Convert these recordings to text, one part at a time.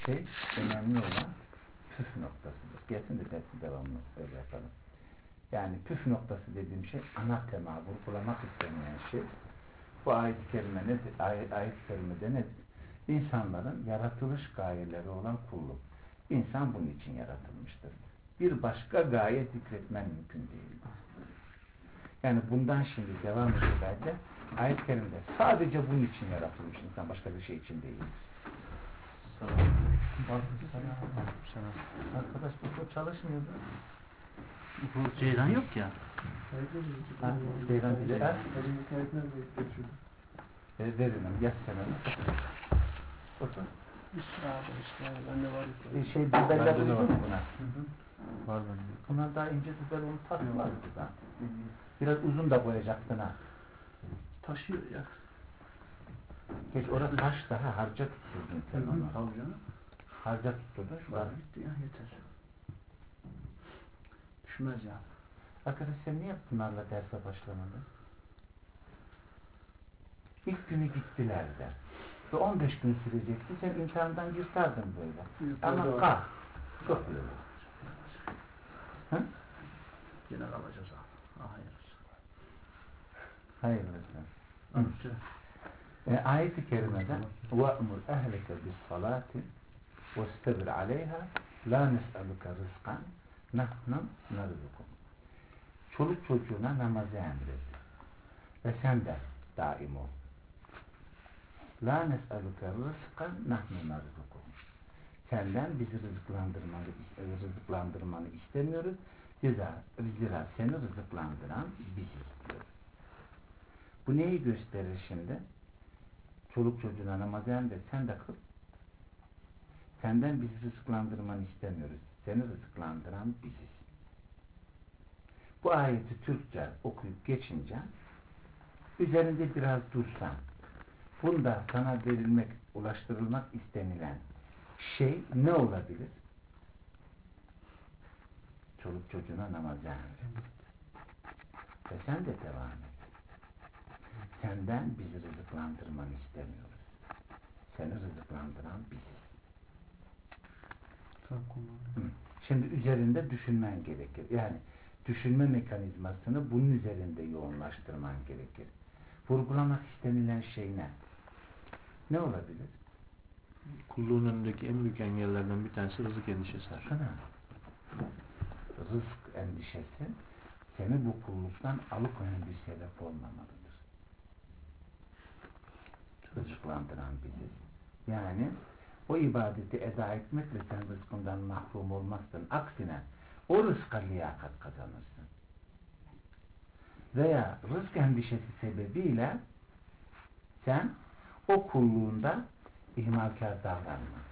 şey önemli olan püf noktasıdır. Gelsin de dersi devamlı öyle yapalım. Yani püf noktası dediğim şey ana tema, vurgulamak istenilen şey. Bu ayet-i kerime nedir? Ayet-i kerimede nedir? İnsanların yaratılış gayeleri olan kulluk. İnsan bunun için yaratılmıştır. Bir başka gaye zikretmen mümkün değildir. Yani bundan şimdi devam ederlerce ayet-i kerimede sadece bunun için yaratılmış insan, başka bir şey için değildir. Arkadaş bu çalışmıyordu. Bu Ceylan yok ya. Ceylan bize veririm. Yaz sen onu. Otur. Bende var. Şey biberler uygun mu buna? Var bende. Bunlar daha ince biber onu takmaz burada. Biraz uzun da koyacaktın ha. Taşıyor ya. Geç orası taş daha harca tutturdun sen onu. Tabii canım. Harca tutturdun şu an. Bitti ya, yeter. Düşmez ya. Arkadaş sen niye bunlarla derse başlamadın? İlk günü gittiler de. Ve 15 gün sürecekti. Sen imtihandan yırtardın böyle. Ama kalk. Çok iyi olur. Hı? Yine kalacağız abi. Hayır. Hayırlısı. Ayet-i kerimede وَأْمُرْ اَهْلَكَ بِالصَّلَاةِ وَاسْتَبِرْ عَلَيْهَا لَا نَسْأَلُكَ رِزْقًا نَحْنَ نَرْزُقُمْ. Çoluk çocuğuna namazı emret. Ve sen de daim ol. لَا نَسْأَلُكَ رِزْقًا نَحْنَ نَرْزُقُمْ. Senden bizi rızıklandırmanı istemiyoruz. Zira seni rızıklandıran biziz diyoruz. Bu neyi gösterir şimdi? Çoluk çocuğuna namazı emret, sen de kıl. Senden bizi rızıklandırmanı istemiyoruz. Seni rızıklandıran biziz. Bu ayeti Türkçe okuyup geçince üzerinde biraz dursan, bunda sana verilmek, ulaştırılmak istenilen şey ne olabilir? Çoluk çocuğuna namazı emret. Ve sen de devam et. Senden bizi rızıklandırmanı istemiyoruz. Seni rızıklandıran biziz. Şimdi üzerinde düşünmen gerekir. Yani düşünme mekanizmasını bunun üzerinde yoğunlaştırman gerekir. Vurgulamak istenilen şey ne? Ne olabilir? Kulluğun önündeki en büyük engellerden bir tanesi rızık endişesi. Rızık endişesi seni bu kulluktan alıkoyan bir sebep olmamalıdır. Rızıklandıran biziz. Yani o ibadeti eda etmekle sen rızkından mahrum olmazsın. Aksine o rızka liyakat kazanırsın. Veya rızk endişesi sebebiyle sen o kulluğunda ihmalkar davranma.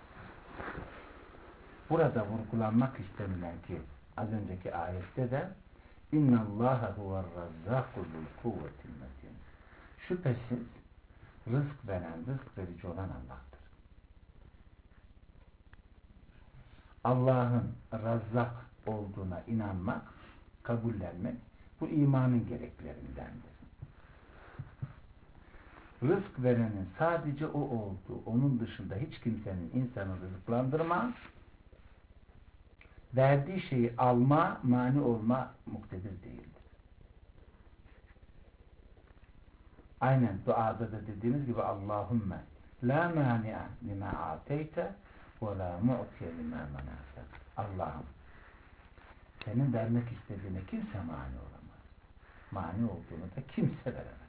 Burada vurgulanmak istenilen ki az önceki ayette de اِنَّ اللّٰهَ هُوَ الرَّزَّاقُ بِالْقُوَّةِ الْمَتِينَ. Şüphesiz rızk veren, rızk verici olan Allah'tır. Allah'ın Razzak olduğuna inanmak, kabullenmek bu imanın gereklerindendir. Rızk verenin sadece o olduğu, onun dışında hiç kimsenin insanı rızıklandırma, verdiği şeyi alma, mani olma muktedir değildir. Aynen duada da dediğimiz gibi Allahümme la mani'a lima ateyte ve la mu'tiye lima mana'te. Allah'ım senin vermek istediğine kimse mani olamaz. Mani olduğunu da kimse veremez.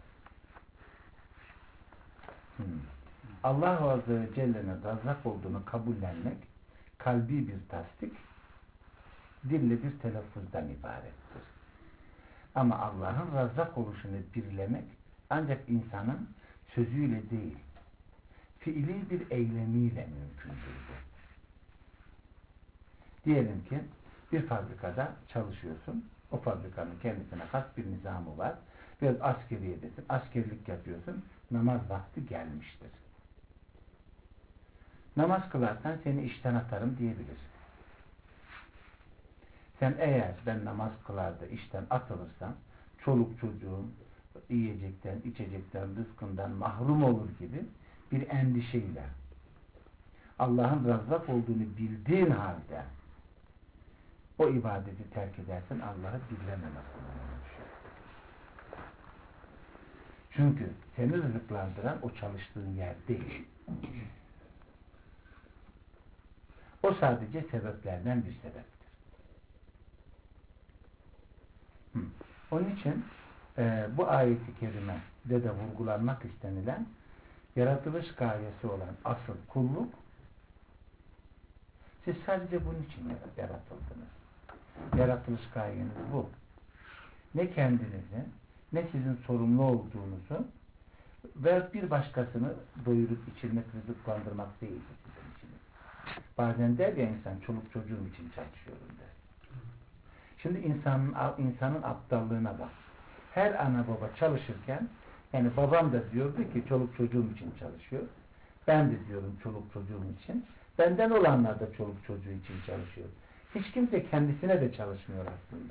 Allah Azze ve Celle'nin Razzak olduğunu kabullenmek kalbi bir tasdik, dille bir telaffuzdan ibarettir. Ama Allah'ın Razzak oluşunu birlemek ancak insanın sözüyle değil, fiili bir eylemiyle mümkündür. Diyelim ki bir fabrikada çalışıyorsun. O fabrikanın kendisine has bir nizamı var. Biraz askeriyedesin. Askerlik yapıyorsun. Namaz vakti gelmiştir. Namaz kılarsan seni işten atarım diyebilir. Sen eğer ben namaz kılar da işten atılırsam çoluk çocuğum yiyecekten, içecekten, rızkından mahrum olur gibi bir endişeyle Allah'ın Razzak olduğunu bildiğin halde o ibadeti terk edersen Allah'ı birlememek olmuş. Çünkü seni rızıklandıran o çalıştığın yer değil. O sadece sebeplerden bir sebeptir. Onun için bu ayet-i kerimede de vurgulanmak istenilen yaratılış gayesi olan asıl kulluk, siz sadece bunun için yaratıldınız. Yaratılış gayeniz bu. Ne kendinizi, ne sizin sorumlu olduğunuzu ve bir başkasını doyurup içirmek, rızıklandırmak değil sizin içiniz. Bazen der ya insan, çoluk çocuğum için çalışıyorum der. Şimdi insanın aptallığına bak. Her ana baba çalışırken, yani babam da diyordu ki çoluk çocuğum için çalışıyor. Ben de diyorum çoluk çocuğum için. Benden olanlar da çoluk çocuğu için çalışıyor. Hiç kimse kendisine de çalışmıyor aslında.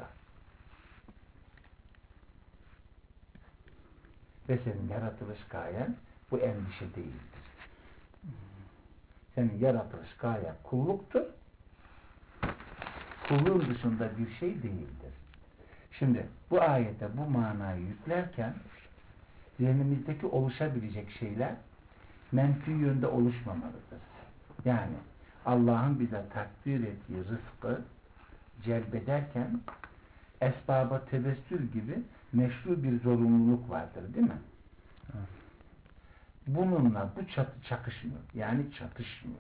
Ve senin yaratılış gayen bu endişe değildir. Senin yaratılış gayen kulluktur. Kulluğun dışında bir şey değildir. Şimdi bu ayete bu manayı yüklerken zihnimizdeki oluşabilecek şeyler menfi yönde oluşmamalıdır. Yani Allah'ın bize takdir ettiği rızkı celbederken esbaba tevessül gibi meşru bir zorunluluk vardır, değil mi? Evet. Bununla bu çakışmıyor. Yani çatışmıyor.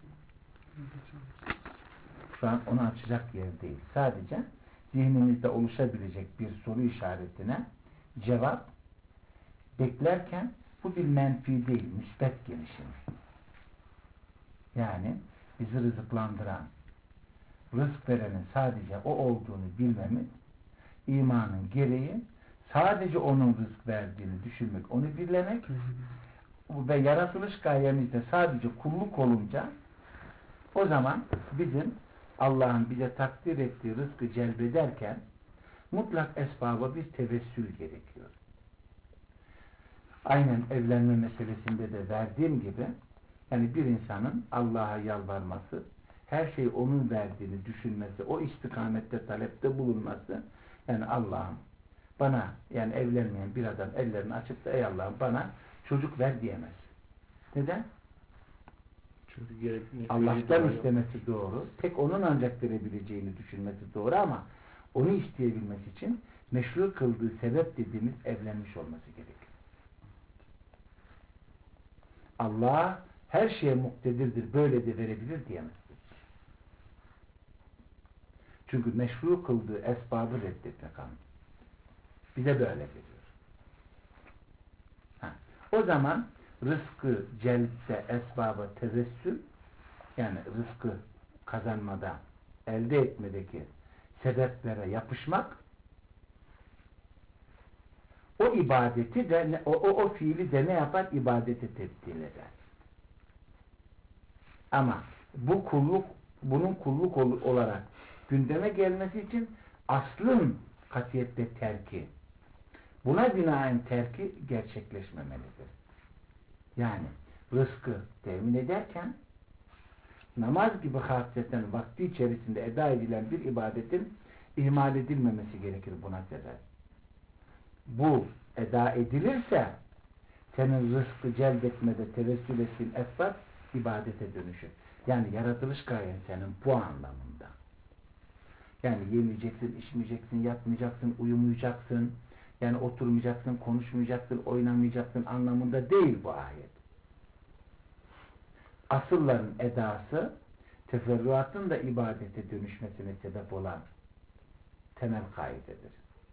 Şu an onu açacak yer değil. Sadece zihnimizde oluşabilecek bir soru işaretine cevap beklerken bu bir menfi değil, müsbet gelişim. Yani bizi rızıklandıran, rızk verenin sadece o olduğunu bilmemiz, imanın gereği, sadece onun rızk verdiğini düşünmek, onu birlemek ve yaratılış gayemizde sadece kulluk olunca o zaman bizim Allah'ın bize takdir ettiği rızkı celbederken mutlak esbaba bir tevessül gerekiyor. Aynen evlenme meselesinde de verdiğim gibi, yani bir insanın Allah'a yalvarması, her şeyi onun verdiğini düşünmesi, o istikamette talepte bulunması, yani Allah'ım bana, yani evlenmeyen bir adam ellerini açıp da ey Allah'ım bana çocuk ver diyemez. Neden? Çünkü Allah'tan istemesi doğru. Tek onun ancak verebileceğini düşünmesi doğru ama onu isteyebilmesi için meşru kıldığı sebep dediğimiz evlenmiş olması gerekir. Allah her şeye muktedirdir, böyle de verebilir diyemezsiniz. Çünkü meşru kıldığı esbabı reddetmek anlamı. Bize böyle veriyor. O zaman rızkı celpte esbaba tevessül, yani rızkı kazanmada, elde etmedeki sebeplere yapışmak, o ibadeti de o fiili de ne yapar? İbadete tebdil eder. Ama bu kulluk, bunun kulluk olarak gündeme gelmesi için aslın katiyetle terki, buna binaen terki gerçekleşmemelidir. Yani rızkı temin ederken namaz gibi hasreten vakti içerisinde eda edilen bir ibadetin ihmal edilmemesi gerekir buna sebep. Bu eda edilirse senin rızkı celbetmede tevessül ettiğin esbab ibadete dönüşür. Yani yaratılış gayen senin bu anlamında. Yani yemeyeceksin, içmeyeceksin, yatmayacaksın, uyumayacaksın, yani oturmayacaksın, konuşmayacaksın, oynamayacaksın anlamında değil bu ayet. Asılların edası teferruatın da ibadete dönüşmesine sebep olan temel kaidedir.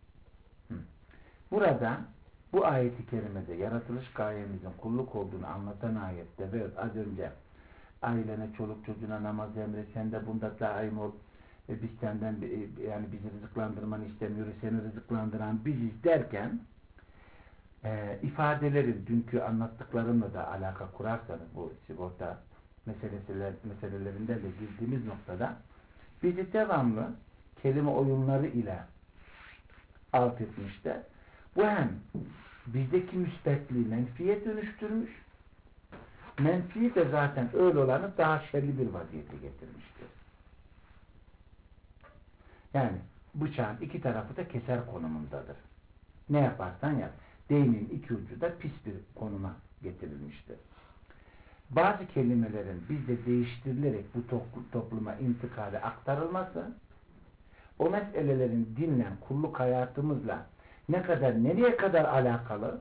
Burada bu ayet-i kerimede yaratılış gayemizin kulluk olduğunu anlatan ayette ve az önce ailene, çoluk çocuğuna namaz emret, sen de bunda daim ol, biz senden yani bizi rızıklandırmanı istemiyoruz, seni rızıklandıran biziz derken ifadelerin dünkü anlattıklarımla da alaka kurarsanız bu sigorta meselelerinde de girdiğimiz noktada bizi devamlı kelime oyunları ile alt etmişler. Bu hem bizdeki müsbetliği menfiye dönüştürmüş, Menfi de zaten öyle olanı daha şerli bir vaziyete getirmiştir. Yani bıçağın iki tarafı da keser konumundadır. Ne yaparsan yap. Değneğin iki ucu da pis bir konuma getirilmiştir. Bazı kelimelerin bizde değiştirilerek bu topluma intikale aktarılması, o meselelerin dinle, kulluk hayatımızla ne kadar, nereye kadar alakalı,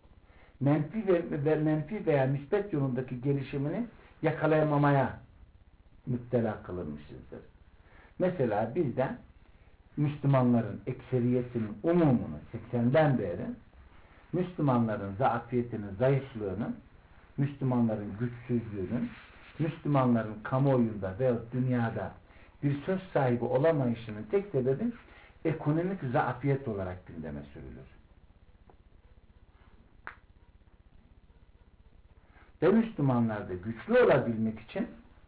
menfi veya müspet yolundaki gelişimini yakalayamamaya müptela kılınmışızdır. Mesela bizden Müslümanların ekseriyetinin umumunu 80'den beri Müslümanların zaafiyetinin, zayıflığının, Müslümanların güçsüzlüğünün, Müslümanların kamuoyunda veya dünyada bir söz sahibi olamayışının tek sebebi ekonomik zaafiyet olarak gündeme sürülür. Ve Müslümanlar da güçlü olabilmek için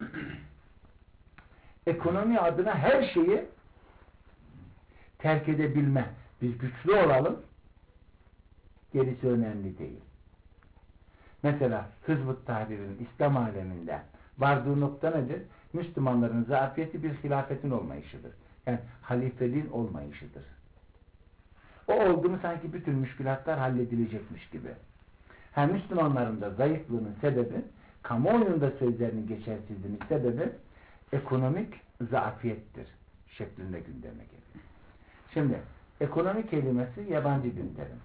ekonomi adına her şeyi terk edebilme. Biz güçlü olalım, gerisi önemli değil. Mesela Hızb-ı Tahrir'in İslam aleminde vardığı nokta nedir? Müslümanların zafiyeti bir hilafetin olmayışıdır. Yani halifeliğin olmayışıdır. O oldu mu sanki bütün müşkülatlar halledilecekmiş gibi. Müslümanların da zayıflığının sebebi, kamuoyunda sözlerinin geçersizliğinin sebebi ekonomik zafiyettir şeklinde gündeme geliyor. Şimdi ekonomi kelimesi yabancı bir terim.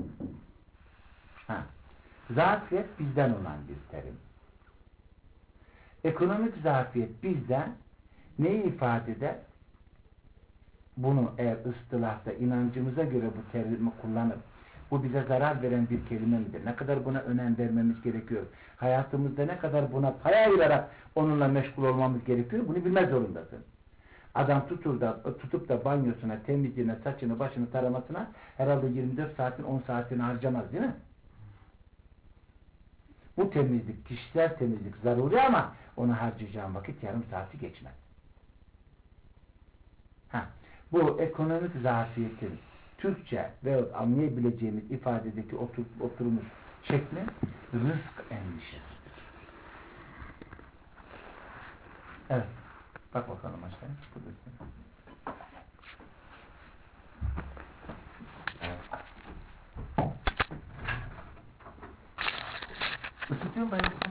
Zafiyet bizden olan bir terim. Ekonomik zafiyet bizden neyi ifade eder? Bunu eğer ıstılahta inancımıza göre bu terimi kullanıp bu bize zarar veren bir kelime midir? Ne kadar buna önem vermemiz gerekiyor? Hayatımızda ne kadar buna pay ayırarak onunla meşgul olmamız gerekiyor? Bunu bilmez zorundasın. Adam tutup da banyosuna, temizliğine, saçını, başını taramasına herhalde 24 saatin 10 saatini harcamaz değil mi? Bu temizlik, kişisel temizlik zaruri ama ona harcayacağım vakit yarım saati geçmez. Bu ekonomik zafiyetin Türkçe veya anlayabileceğimiz ifadedeki oturmuş şekli rızk endişesidir. Evet. Bak bakalım aşağıya. Evet. Isıtıyor mu?